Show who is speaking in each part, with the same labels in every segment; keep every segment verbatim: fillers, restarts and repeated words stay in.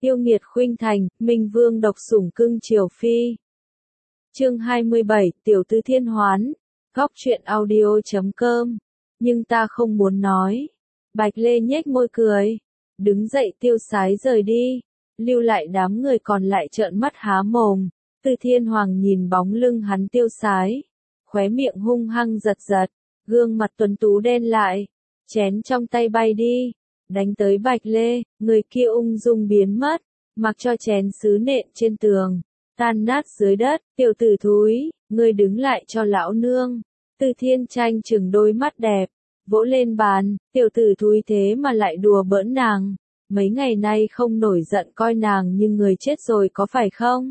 Speaker 1: Yêu nghiệt khuynh thành, Minh Vương độc sủng cưng chiều phi. Chương hai mươi bảy, Tiểu Tư Thiên Hoán. Góc truyện audio chấm com. Nhưng ta không muốn nói. Bạch Lê nhếch môi cười. Đứng dậy tiêu sái rời đi. Lưu lại đám người còn lại trợn mắt há mồm. Tư Thiên Hoàng nhìn bóng lưng hắn tiêu sái. Khóe miệng hung hăng giật giật. Gương mặt tuấn tú đen lại. Chén trong tay bay đi. Đánh tới Bạch Lê, người kia ung dung biến mất. Mặc cho chén sứ nện trên tường. Tan nát dưới đất, tiểu tử thúi, ngươi đứng lại cho lão nương. Tư Thiên Tranh chừng đôi mắt đẹp, vỗ lên bàn, tiểu tử thúi thế mà lại đùa bỡn nàng. Mấy ngày nay không nổi giận coi nàng như người chết rồi có phải không?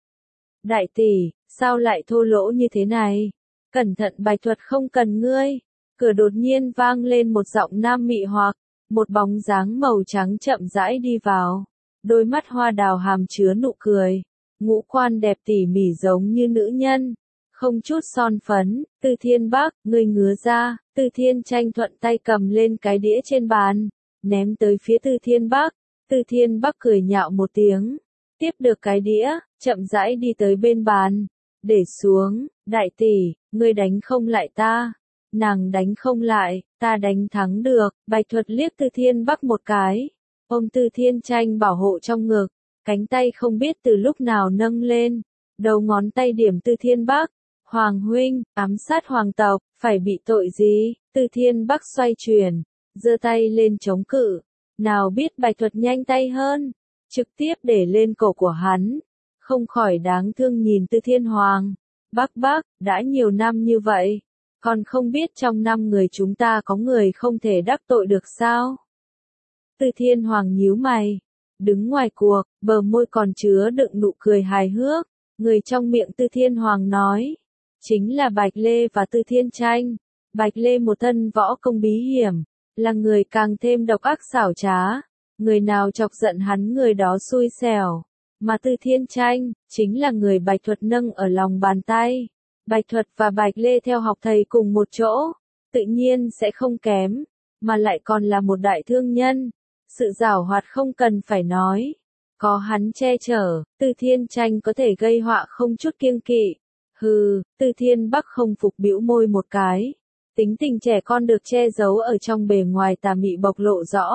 Speaker 1: Đại tỷ, sao lại thô lỗ như thế này? Cẩn thận Bạch Thuật không cần ngươi. Cửa đột nhiên vang lên một giọng nam mị hoặc, một bóng dáng màu trắng chậm rãi đi vào. Đôi mắt hoa đào hàm chứa nụ cười. Ngũ quan đẹp tỉ mỉ giống như nữ nhân, không chút son phấn. Tư Thiên Bắc, ngươi ngứa ra. Tư Thiên Tranh thuận tay cầm lên cái đĩa trên bàn, ném tới phía Tư Thiên Bắc. Tư Thiên Bắc cười nhạo một tiếng, tiếp được cái đĩa, chậm rãi đi tới bên bàn, để xuống. Đại tỷ, ngươi đánh không lại ta. Nàng đánh không lại, ta đánh thắng được. Bạch Thuật liếc Tư Thiên Bắc một cái, ôm Tư Thiên Tranh bảo hộ trong ngực. Cánh tay không biết từ lúc nào nâng lên, đầu ngón tay điểm Tư Thiên Bắc. Hoàng huynh, ám sát hoàng tộc, phải bị tội gì? Tư Thiên Bắc xoay chuyển, giơ tay lên chống cự. Nào biết Bạch Thuật nhanh tay hơn, trực tiếp để lên cổ của hắn. Không khỏi đáng thương nhìn Tư Thiên Hoàng. Bắc Bắc, đã nhiều năm như vậy, còn không biết trong năm người chúng ta có người không thể đắc tội được sao? Tư Thiên Hoàng nhíu mày. Đứng ngoài cuộc, bờ môi còn chứa đựng nụ cười hài hước. Người trong miệng Tư Thiên Hoàng nói, chính là Bạch Lê và Tư Thiên Tranh. Bạch Lê một thân võ công bí hiểm, là người càng thêm độc ác xảo trá. Người nào chọc giận hắn người đó xui xẻo. Mà Tư Thiên Tranh, chính là người Bạch Thuật nâng ở lòng bàn tay. Bạch Thuật và Bạch Lê theo học thầy cùng một chỗ, tự nhiên sẽ không kém, mà lại còn là một đại thương nhân. Sự giảo hoạt không cần phải nói. Có hắn che chở, Tư Thiên Tranh có thể gây họa không chút kiêng kỵ. Hừ, Tư Thiên Bắc không phục bĩu môi một cái. Tính tình trẻ con được che giấu ở trong bề ngoài tà mị bộc lộ rõ.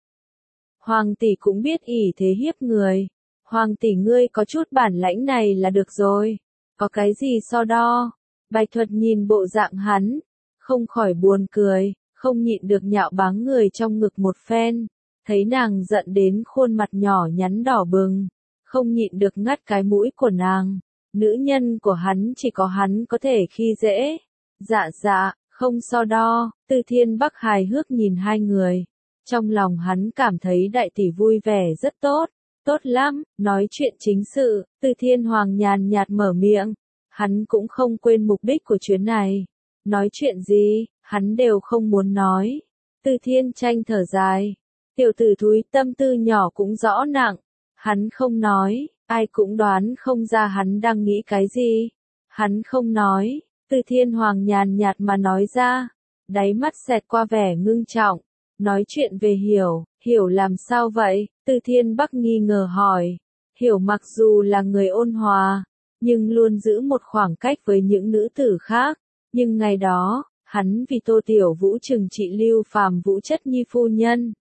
Speaker 1: Hoàng tỷ cũng biết ỷ thế hiếp người. Hoàng tỷ ngươi có chút bản lãnh này là được rồi. Có cái gì so đo? Bạch Thuật nhìn bộ dạng hắn, không khỏi buồn cười, không nhịn được nhạo báng người trong ngực một phen. Thấy nàng giận đến khuôn mặt nhỏ nhắn đỏ bừng, không nhịn được ngắt cái mũi của nàng. Nữ nhân của hắn chỉ có hắn có thể khi dễ. Dạ dạ, không so đo. Tư Thiên Bắc hài hước nhìn hai người. Trong lòng hắn cảm thấy đại tỷ vui vẻ rất tốt. Tốt lắm, nói chuyện chính sự. Tư Thiên Hoàng nhàn nhạt mở miệng. Hắn cũng không quên mục đích của chuyến này. Nói chuyện gì, hắn đều không muốn nói. Tư Thiên Tranh thở dài. Tiểu tử thúi tâm tư nhỏ cũng rõ nặng. Hắn không nói, ai cũng đoán không ra hắn đang nghĩ cái gì. Hắn không nói, Tư Thiên Hoàng nhàn nhạt mà nói ra. Đáy mắt xẹt qua vẻ ngưng trọng. Nói chuyện về Hiểu, Hiểu làm sao vậy? Tư Thiên Bắc nghi ngờ hỏi. Hiểu mặc dù là người ôn hòa, nhưng luôn giữ một khoảng cách với những nữ tử khác. Nhưng ngày đó, hắn vì Tô Tiểu Vũ trừng trị Lưu Phàm Vũ chất nhi phu nhân.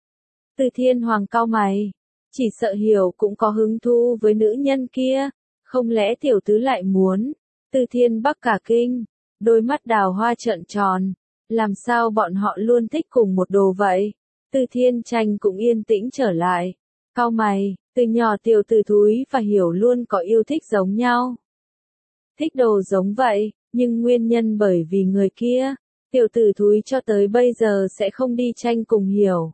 Speaker 1: Tư Thiên Hoàng cau mày, chỉ sợ Hiểu cũng có hứng thú với nữ nhân kia, không lẽ tiểu tứ lại muốn? Tư Thiên Bắc cả kinh, đôi mắt đào hoa trợn tròn, làm sao bọn họ luôn thích cùng một đồ vậy? Tư Thiên Tranh cũng yên tĩnh trở lại, cau mày, từ nhỏ tiểu tử thúi và Hiểu luôn có yêu thích giống nhau. Thích đồ giống vậy, nhưng nguyên nhân bởi vì người kia, tiểu tử thúi cho tới bây giờ sẽ không đi tranh cùng Hiểu.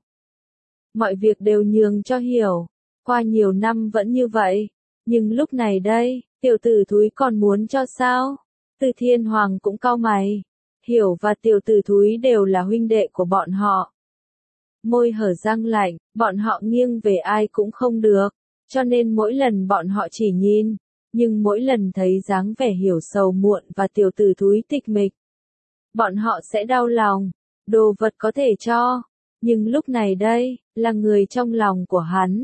Speaker 1: Mọi việc đều nhường cho Hiểu, qua nhiều năm vẫn như vậy, nhưng lúc này đây, tiểu tử thúi còn muốn cho sao? Tư Thiên Hoàng cũng cau mày, Hiểu và tiểu tử thúi đều là huynh đệ của bọn họ. Môi hở răng lạnh, bọn họ nghiêng về ai cũng không được, cho nên mỗi lần bọn họ chỉ nhìn, nhưng mỗi lần thấy dáng vẻ Hiểu sầu muộn và tiểu tử thúi tịch mịch, bọn họ sẽ đau lòng. Đồ vật có thể cho, nhưng lúc này đây, là người trong lòng của hắn.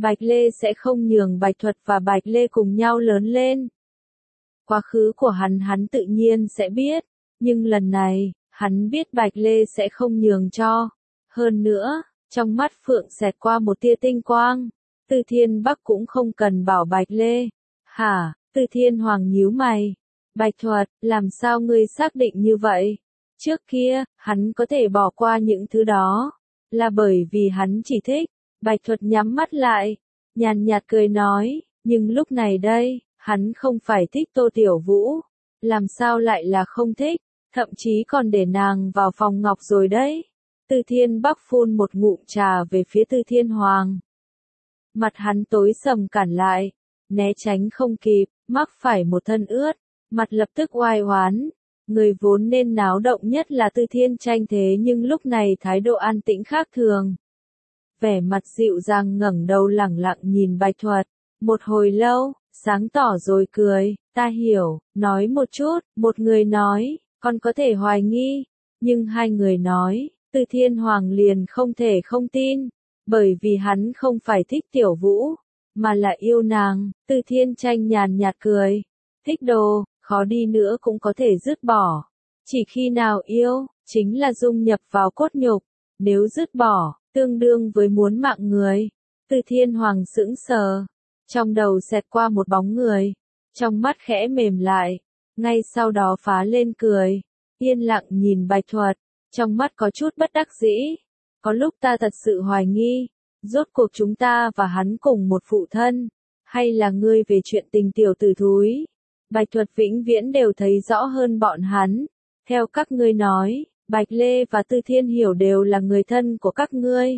Speaker 1: Bạch Lê sẽ không nhường Bạch Thuật và Bạch Lê cùng nhau lớn lên. Quá khứ của hắn hắn tự nhiên sẽ biết, nhưng lần này, hắn biết Bạch Lê sẽ không nhường cho. Hơn nữa, trong mắt Phượng xẹt qua một tia tinh quang, Từ Thiên Bắc cũng không cần bảo Bạch Lê. Hả? Từ Thiên Hoàng nhíu mày. Bạch Thuật, làm sao ngươi xác định như vậy? Trước kia, hắn có thể bỏ qua những thứ đó, là bởi vì hắn chỉ thích. Bạch Thuật nhắm mắt lại, nhàn nhạt cười nói, nhưng lúc này đây, hắn không phải thích Tô Tiểu Vũ, làm sao lại là không thích, thậm chí còn để nàng vào phòng ngọc rồi đấy. Từ Thiên Bắc phun một ngụm trà về phía Từ Thiên Hoàng. Mặt hắn tối sầm cản lại, né tránh không kịp, mắc phải một thân ướt, mặt lập tức oai oán. Người vốn nên náo động nhất là Từ Thiên Tranh thế nhưng lúc này thái độ an tĩnh khác thường. Vẻ mặt dịu dàng ngẩng đầu lẳng lặng nhìn Bạch Thuật, một hồi lâu, sáng tỏ rồi cười, ta hiểu, nói một chút, một người nói, còn có thể hoài nghi, nhưng hai người nói, Từ Thiên Hoàng liền không thể không tin, bởi vì hắn không phải thích Tiểu Vũ, mà là yêu nàng. Từ Thiên Tranh nhàn nhạt cười, thích đồ, khó đi nữa cũng có thể dứt bỏ, chỉ khi nào yêu, chính là dung nhập vào cốt nhục, nếu dứt bỏ, tương đương với muốn mạng người. Từ Thiên Hoàng sững sờ, trong đầu xẹt qua một bóng người, trong mắt khẽ mềm lại, ngay sau đó phá lên cười, yên lặng nhìn Bạch Thuật, trong mắt có chút bất đắc dĩ. Có lúc ta thật sự hoài nghi, rốt cuộc chúng ta và hắn cùng một phụ thân, hay là ngươi về chuyện tình tiểu tử thúi. Bạch Thuật vĩnh viễn đều thấy rõ hơn bọn hắn. Theo các ngươi nói, Bạch Lê và Từ Thiên Hiểu đều là người thân của các ngươi.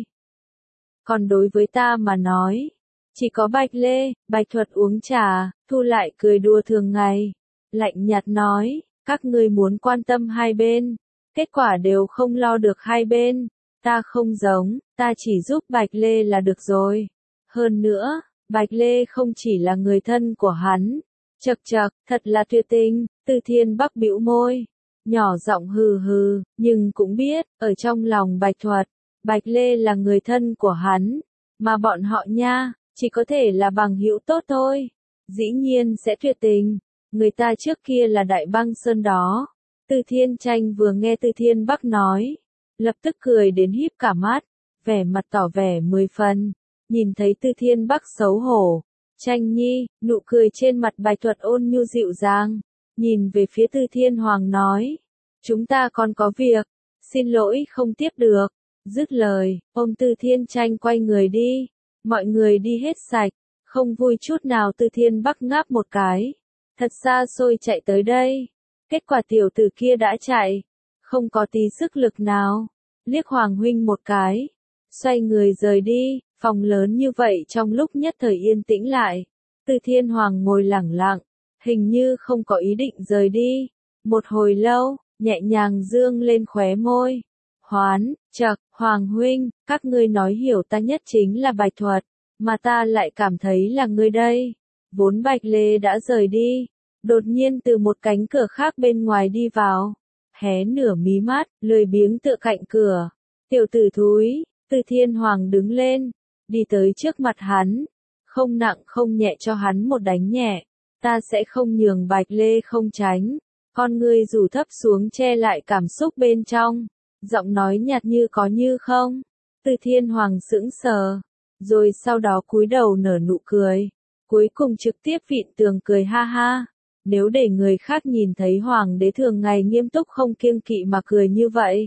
Speaker 1: Còn đối với ta mà nói, chỉ có Bạch Lê. Bạch Thuật uống trà, thu lại cười đùa thường ngày. Lạnh nhạt nói, các ngươi muốn quan tâm hai bên, kết quả đều không lo được hai bên. Ta không giống, ta chỉ giúp Bạch Lê là được rồi. Hơn nữa, Bạch Lê không chỉ là người thân của hắn. Chậc chậc, thật là tuyệt tình. Từ Thiên Bắc bĩu môi, nhỏ giọng hừ hừ, nhưng cũng biết, ở trong lòng Bạch Thuật, Bạch Lê là người thân của hắn, mà bọn họ nha, chỉ có thể là bằng hữu tốt thôi. Dĩ nhiên sẽ tuyệt tình, người ta trước kia là Đại Băng Sơn đó. Từ Thiên Tranh vừa nghe Từ Thiên Bắc nói, lập tức cười đến híp cả mắt, vẻ mặt tỏ vẻ mười phần, nhìn thấy Từ Thiên Bắc xấu hổ. Tranh nhi, nụ cười trên mặt Bạch Thuật ôn nhu dịu dàng, nhìn về phía Từ Thiên Hoàng nói, chúng ta còn có việc, xin lỗi không tiếp được. Dứt lời, ôm Từ Thiên Tranh quay người đi, mọi người đi hết sạch, không vui chút nào. Từ Thiên Bắc ngáp một cái, thật xa xôi chạy tới đây, kết quả tiểu tử kia đã chạy, không có tí sức lực nào, liếc Hoàng huynh một cái, xoay người rời đi. Phòng lớn như vậy trong lúc nhất thời yên tĩnh lại, Từ Thiên Hoàng ngồi lẳng lặng, hình như không có ý định rời đi. Một hồi lâu, nhẹ nhàng dương lên khóe môi. Hoán, chậc, Hoàng huynh, các ngươi nói hiểu ta nhất chính là Bạch Thuật, mà ta lại cảm thấy là ngươi đây. Vốn Bạch Lê đã rời đi, đột nhiên từ một cánh cửa khác bên ngoài đi vào, hé nửa mí mắt, lười biếng tựa cạnh cửa. Tiểu tử thúi. Từ Thiên Hoàng đứng lên, đi tới trước mặt hắn, không nặng không nhẹ cho hắn một đánh nhẹ. Ta sẽ không nhường. Bạch Lê không tránh, con ngươi rủ thấp xuống che lại cảm xúc bên trong, giọng nói nhạt như có như không. Từ Thiên Hoàng sững sờ, rồi sau đó cúi đầu nở nụ cười, cuối cùng trực tiếp vịn tường cười ha ha. Nếu để người khác nhìn thấy Hoàng đế thường ngày nghiêm túc không kiêng kỵ mà cười như vậy,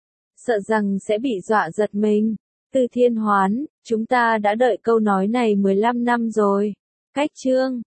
Speaker 1: sợ rằng sẽ bị dọa giật mình. Từ Thiên Hoán, chúng ta đã đợi câu nói này mười lăm năm rồi. Cách chương